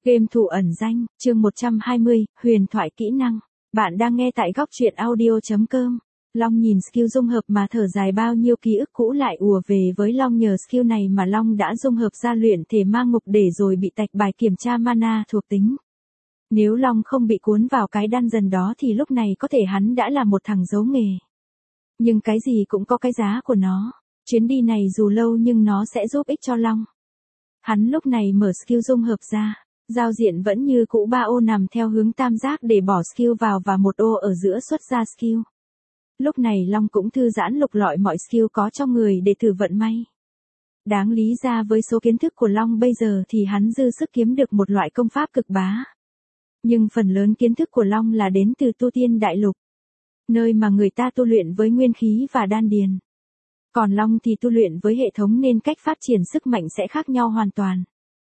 Game thủ ẩn danh, chương 120, huyền thoại kỹ năng. Bạn đang nghe tại góc truyện audio.com. Long nhìn skill dung hợp mà thở dài, bao nhiêu ký ức cũ lại ùa về với Long, nhờ skill này mà Long đã dung hợp ra luyện thể ma ngục để rồi bị tạch bài kiểm tra mana thuộc tính. Nếu Long không bị cuốn vào cái dungeon đó thì lúc này có thể hắn đã là một thằng giấu nghề. Nhưng cái gì cũng có cái giá của nó. Chuyến đi này dù lâu nhưng nó sẽ giúp ích cho Long. Hắn lúc này mở skill dung hợp ra. Giao diện vẫn như cũ, 3 ô nằm theo hướng tam giác để bỏ skill vào và một ô ở giữa xuất ra skill. Lúc này Long cũng thư giãn lục lọi mọi skill có trong người để thử vận may. Đáng lý ra với số kiến thức của Long bây giờ thì hắn dư sức kiếm được một loại công pháp cực bá. Nhưng phần lớn kiến thức của Long là đến từ tu tiên đại lục, nơi mà người ta tu luyện với nguyên khí và đan điền. Còn Long thì tu luyện với hệ thống nên cách phát triển sức mạnh sẽ khác nhau hoàn toàn.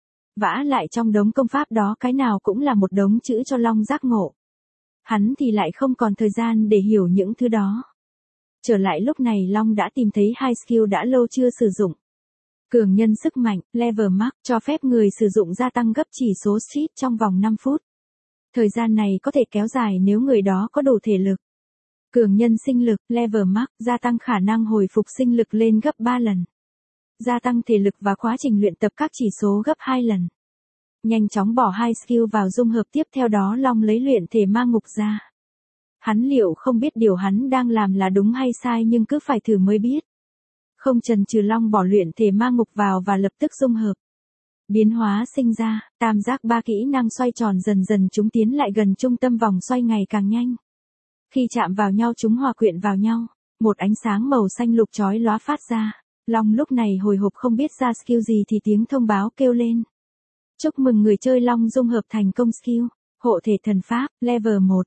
Vả lại trong đống công pháp đó cái nào cũng là một đống chữ cho Long giác ngộ. Hắn thì lại không còn thời gian để hiểu những thứ đó. Trở lại lúc này Long đã tìm thấy hai skill đã lâu chưa sử dụng. Cường nhân sức mạnh, level max, cho phép người sử dụng gia tăng gấp chỉ số speed trong vòng 5 phút. Thời gian này có thể kéo dài nếu người đó có đủ thể lực. Cường nhân sinh lực, level max, gia tăng khả năng hồi phục sinh lực lên gấp 3 lần. Gia tăng thể lực và quá trình luyện tập các chỉ số gấp 2 lần. Nhanh chóng bỏ hai skill vào dung hợp, tiếp theo đó Long lấy luyện thể ma ngục ra. Hắn liệu không biết điều hắn đang làm là đúng hay sai nhưng cứ phải thử mới biết. Không chần chừ Long bỏ luyện thể ma ngục vào và lập tức dung hợp. Biến hóa sinh ra, tam giác 3 kỹ năng xoay tròn dần dần, chúng tiến lại gần trung tâm vòng xoay ngày càng nhanh. Khi chạm vào nhau chúng hòa quyện vào nhau, một ánh sáng màu xanh lục chói lóa phát ra. Long lúc này hồi hộp không biết ra skill gì thì tiếng thông báo kêu lên. Chúc mừng người chơi, Long dung hợp thành công skill hộ thể thần pháp, level 1,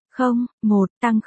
tăng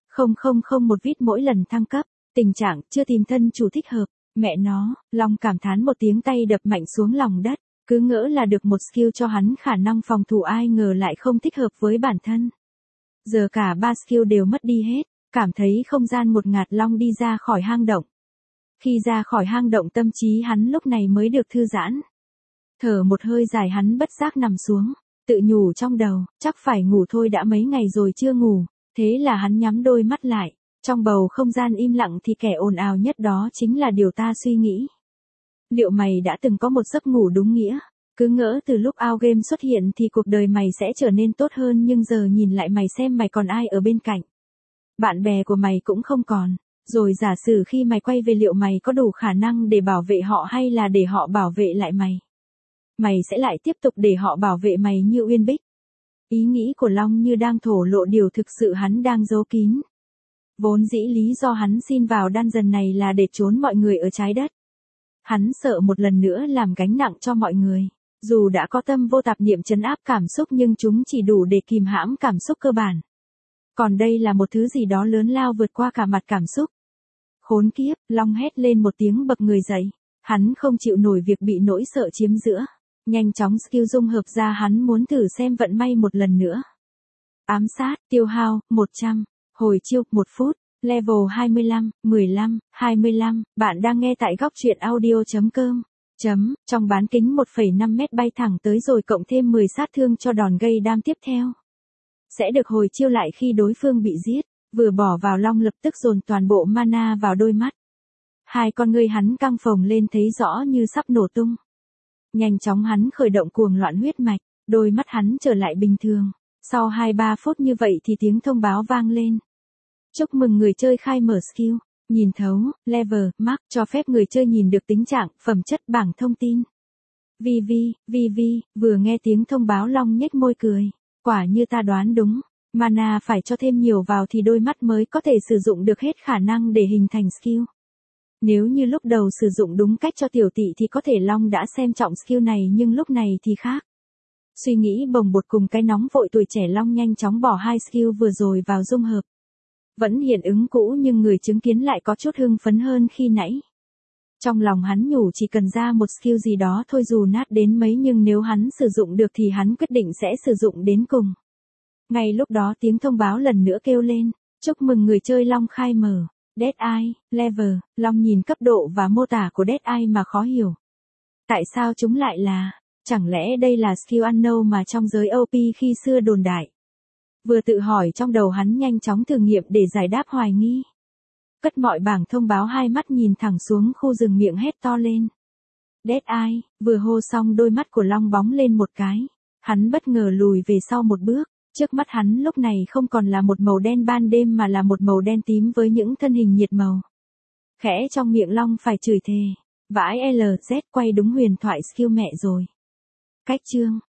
0,0001 vít mỗi lần thăng cấp. Tình trạng chưa tìm thân chủ thích hợp. Mẹ nó, Long cảm thán một tiếng, tay đập mạnh xuống lòng đất. Cứ ngỡ là được một skill cho hắn khả năng phòng thủ, ai ngờ lại không thích hợp với bản thân. Giờ cả 3 skill đều mất đi hết. Cảm thấy không gian một ngạt, Long đi ra khỏi hang động. Khi ra khỏi hang động tâm trí hắn lúc này mới được thư giãn. Thở một hơi dài hắn bất giác nằm xuống, tự nhủ trong đầu, chắc phải ngủ thôi, đã mấy ngày rồi chưa ngủ. Thế là hắn nhắm đôi mắt lại. Trong bầu không gian im lặng thì kẻ ồn ào nhất đó chính là điều ta suy nghĩ. Liệu mày đã từng có một giấc ngủ đúng nghĩa? Cứ ngỡ từ lúc out game xuất hiện thì cuộc đời mày sẽ trở nên tốt hơn, nhưng giờ nhìn lại mày xem mày còn ai ở bên cạnh. Bạn bè của mày cũng không còn. Rồi giả sử khi mày quay về, liệu mày có đủ khả năng để bảo vệ họ hay là để họ bảo vệ lại mày? Mày sẽ lại tiếp tục để họ bảo vệ mày như Uyên Bích? Ý nghĩ của Long như đang thổ lộ điều thực sự hắn đang giấu kín. Vốn dĩ lý do hắn xin vào dungeon này là để trốn mọi người ở trái đất. Hắn sợ một lần nữa làm gánh nặng cho mọi người. Dù đã có tâm vô tạp niệm trấn áp cảm xúc nhưng chúng chỉ đủ để kìm hãm cảm xúc cơ bản. Còn đây là một thứ gì đó lớn lao vượt qua cả mặt cảm xúc. Khốn kiếp, Long hét lên một tiếng, bật người dậy. Hắn không chịu nổi việc bị nỗi sợ chiếm giữa. Nhanh chóng skill dung hợp ra, hắn muốn thử xem vận may một lần nữa. Ám sát, tiêu hao, 100. Hồi chiêu, 1 phút. Level 25, 15, 25. Bạn đang nghe tại góc truyện audio.com. Trong bán kính 1,5 mét bay thẳng tới rồi cộng thêm 10 sát thương cho đòn gây đam tiếp theo. Sẽ được hồi chiêu lại khi đối phương bị giết. Vừa bỏ vào, Long lập tức dồn toàn bộ mana vào đôi mắt. Hai con ngươi hắn căng phồng lên, thấy rõ như sắp nổ tung. Nhanh chóng hắn khởi động cuồng loạn huyết mạch, đôi mắt hắn trở lại bình thường. Sau 2-3 phút như vậy thì tiếng thông báo vang lên. Chúc mừng người chơi khai mở skill nhìn thấu, level, max, cho phép người chơi nhìn được tính trạng, phẩm chất, bảng thông tin. VV, vừa nghe tiếng thông báo Long nhếch môi cười. Quả như ta đoán đúng. Mana phải cho thêm nhiều vào thì đôi mắt mới có thể sử dụng được hết khả năng để hình thành skill. Nếu như lúc đầu sử dụng đúng cách cho tiểu tỵ thì có thể Long đã xem trọng skill này, nhưng lúc này thì khác. Suy nghĩ bồng bột cùng cái nóng vội tuổi trẻ, Long nhanh chóng bỏ hai skill vừa rồi vào dung hợp. Vẫn hiện ứng cũ nhưng người chứng kiến lại có chút hưng phấn hơn khi nãy. Trong lòng hắn nhủ chỉ cần ra một skill gì đó thôi, dù nát đến mấy, nhưng nếu hắn sử dụng được thì hắn quyết định sẽ sử dụng đến cùng. Ngay lúc đó tiếng thông báo lần nữa kêu lên. Chúc mừng người chơi, Long khai mở. Dead Eye, level. Long nhìn cấp độ và mô tả của Dead Eye mà khó hiểu. Tại sao chúng lại là Chẳng lẽ đây là skill unknown mà trong giới OP khi xưa đồn đại? Vừa tự hỏi trong đầu hắn nhanh chóng thử nghiệm để giải đáp hoài nghi. Cất mọi bảng thông báo, hai mắt nhìn thẳng xuống khu rừng, miệng hét to lên. Dead Eye, vừa hô xong đôi mắt của Long bóng lên một cái. Hắn bất ngờ lùi về sau một bước, trước mắt hắn lúc này không còn là một màu đen ban đêm mà là một màu đen tím với những thân hình nhiệt màu. Khẽ trong miệng Long phải chửi thề, vãi LZ, quay đúng huyền thoại skill mẹ rồi. Cách chương